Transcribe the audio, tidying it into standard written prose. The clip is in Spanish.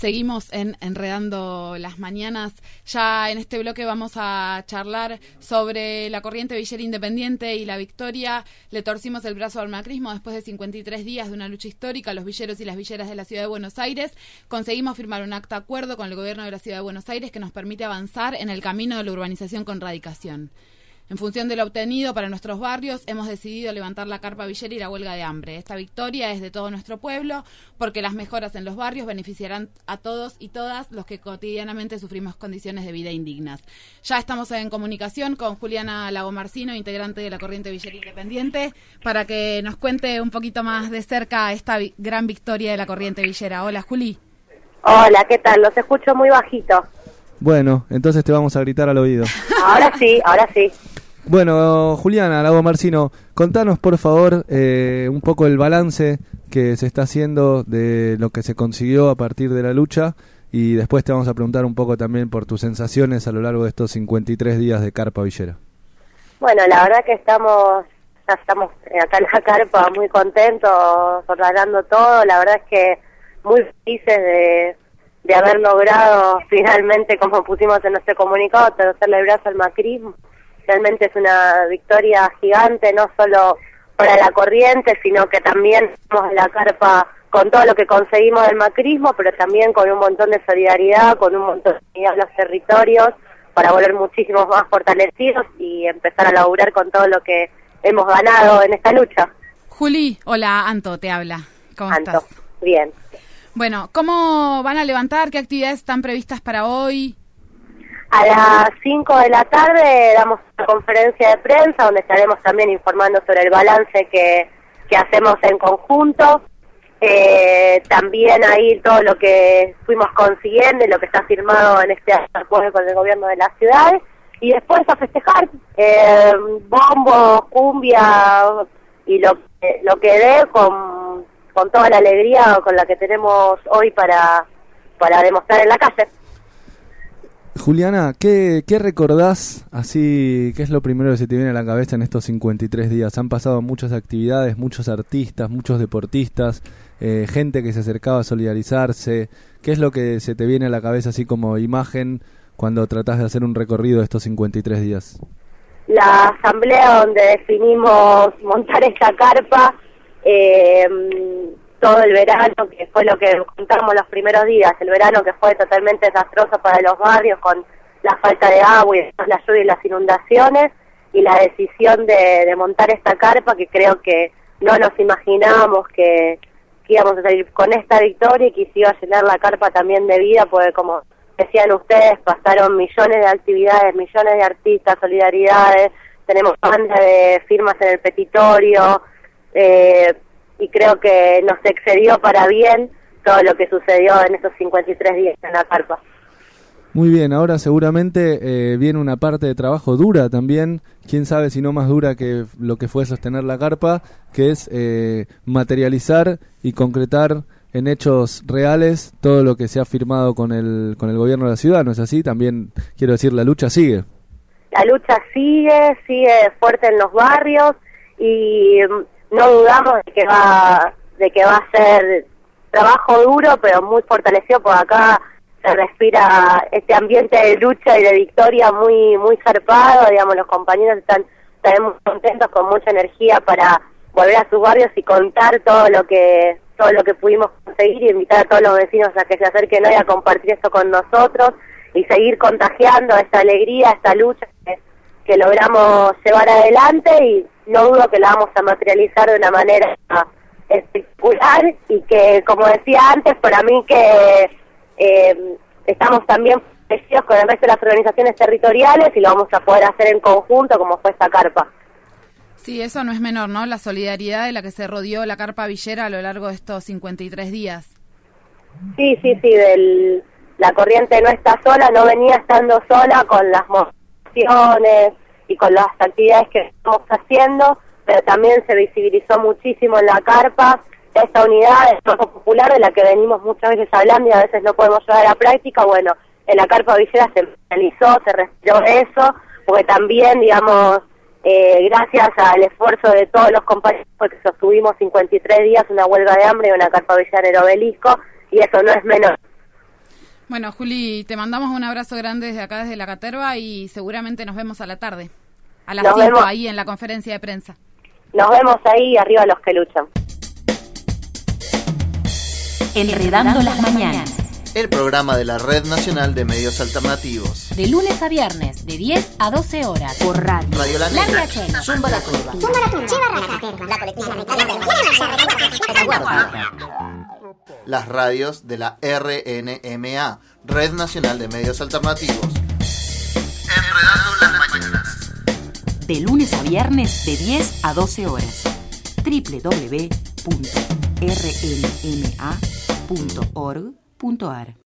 Seguimos en Enredando las Mañanas. Ya en este bloque vamos a charlar sobre la corriente villera independiente y la victoria. Le torcimos el brazo al macrismo después de 53 días de una lucha histórica. Los villeros y las villeras de la Ciudad de Buenos Aires conseguimos firmar un acta de acuerdo con el gobierno de la Ciudad de Buenos Aires que nos permite avanzar en el camino de la urbanización con radicación. En función de lo obtenido para nuestros barrios, hemos decidido levantar la carpa villera y la huelga de hambre. Esta victoria es de todo nuestro pueblo, porque las mejoras en los barrios beneficiarán a todos y todas los que cotidianamente sufrimos condiciones de vida indignas. Ya estamos en comunicación con Juliana Lagomarcino, integrante de la corriente villera independiente, para que nos cuente un poquito más de cerca esta gran victoria de la corriente villera. Hola, Juli. Hola, ¿qué tal? Los escucho muy bajito. Bueno, entonces te vamos a gritar al oído. Ahora sí, ahora sí. Bueno, Juliana Lagomarcino, contanos por favor un poco el balance que se está haciendo de lo que se consiguió a partir de la lucha y después te vamos a preguntar un poco también por tus sensaciones a lo largo de estos 53 días de carpa villera. Bueno, la verdad que estamos acá en la carpa muy contentos, ordenando todo. La verdad es que muy felices de haber logrado finalmente, como pusimos en nuestro comunicado, torcerle el brazo al macrismo. Realmente es una victoria gigante, no solo para la corriente, sino que también estamos en la carpa con todo lo que conseguimos del macrismo, pero también con un montón de solidaridad, con un montón de unidad en los territorios, para volver muchísimos más fortalecidos y empezar a laburar con todo lo que hemos ganado en esta lucha. Juli, hola, Anto te habla. ¿Cómo estás? Bien. Bueno, ¿cómo van a levantar? ¿Qué actividades están previstas para hoy? A las 5 de la tarde damos una conferencia de prensa donde estaremos también informando sobre el balance que hacemos en conjunto. También ahí todo lo que fuimos consiguiendo y lo que está firmado en este acuerdo con el gobierno de la ciudad. Y después a festejar, bombo, cumbia y lo que dé con toda la alegría con la que tenemos hoy para demostrar en la calle. Juliana, ¿qué recordás así? ¿Qué es lo primero que se te viene a la cabeza en estos 53 días? Han pasado muchas actividades, muchos artistas, muchos deportistas, gente que se acercaba a solidarizarse. ¿Qué es lo que se te viene a la cabeza así como imagen cuando tratás de hacer un recorrido de estos 53 días? La asamblea donde definimos montar esta carpa, todo el verano, que fue lo que contamos los primeros días, el verano que fue totalmente desastroso para los barrios con la falta de agua y la lluvia y las inundaciones, y la decisión de montar esta carpa que creo que no nos imaginábamos que íbamos a salir con esta victoria y que se iba a llenar la carpa también de vida, porque como decían ustedes, pasaron millones de actividades, millones de artistas, solidaridades, tenemos banda de firmas en el petitorio, y creo que nos excedió para bien todo lo que sucedió en esos 53 días en la carpa. Muy bien, ahora seguramente viene una parte de trabajo dura también, quién sabe si no más dura que lo que fue sostener la carpa, que es materializar y concretar en hechos reales todo lo que se ha firmado con el gobierno de la ciudad, ¿no es así? También, quiero decir, la lucha sigue. La lucha sigue fuerte en los barrios y no dudamos de que va a ser trabajo duro, pero muy fortalecido, porque acá se respira este ambiente de lucha y de victoria muy zarpado. Digamos, los compañeros están muy contentos, con mucha energía para volver a sus barrios y contar todo lo que pudimos conseguir, y invitar a todos los vecinos a que se acerquen hoy a compartir esto con nosotros y seguir contagiando esta alegría, esta lucha que logramos llevar adelante, y no dudo que la vamos a materializar de una manera espectacular, y que, como decía antes, para mí que estamos también fortalecidos con el resto de las organizaciones territoriales y lo vamos a poder hacer en conjunto, como fue esta carpa. Sí, eso no es menor, ¿no? La solidaridad de la que se rodeó la carpa villera a lo largo de estos 53 días. Sí, la corriente no está sola, no venía estando sola con las movilizaciones y con las actividades que estamos haciendo, pero también se visibilizó muchísimo en la carpa esta unidad del trabajo popular de la que venimos muchas veces hablando y a veces no podemos llevar a la práctica. Bueno, en la carpa villera se realizó, se respiró eso, porque también, digamos, gracias al esfuerzo de todos los compañeros, porque sostuvimos 53 días una huelga de hambre y una carpa villera en el Obelisco, y eso no es menor. Bueno, Juli, te mandamos un abrazo grande desde acá, desde la Caterva, y seguramente nos vemos a la tarde, a las 5 ahí en la conferencia de prensa. Nos vemos ahí, arriba los que luchan. Enredando las mañanas. El programa de la Red Nacional de Medios Alternativos. De lunes a viernes, de 10 a 12 horas. Por radio. Radio La Negra. Zumba la Curva. La colectiva. Las radios de la RNMA, Red Nacional de Medios Alternativos. Enredando las mañanas. De lunes a viernes, de 10 a 12 horas. www.rnma.org.ar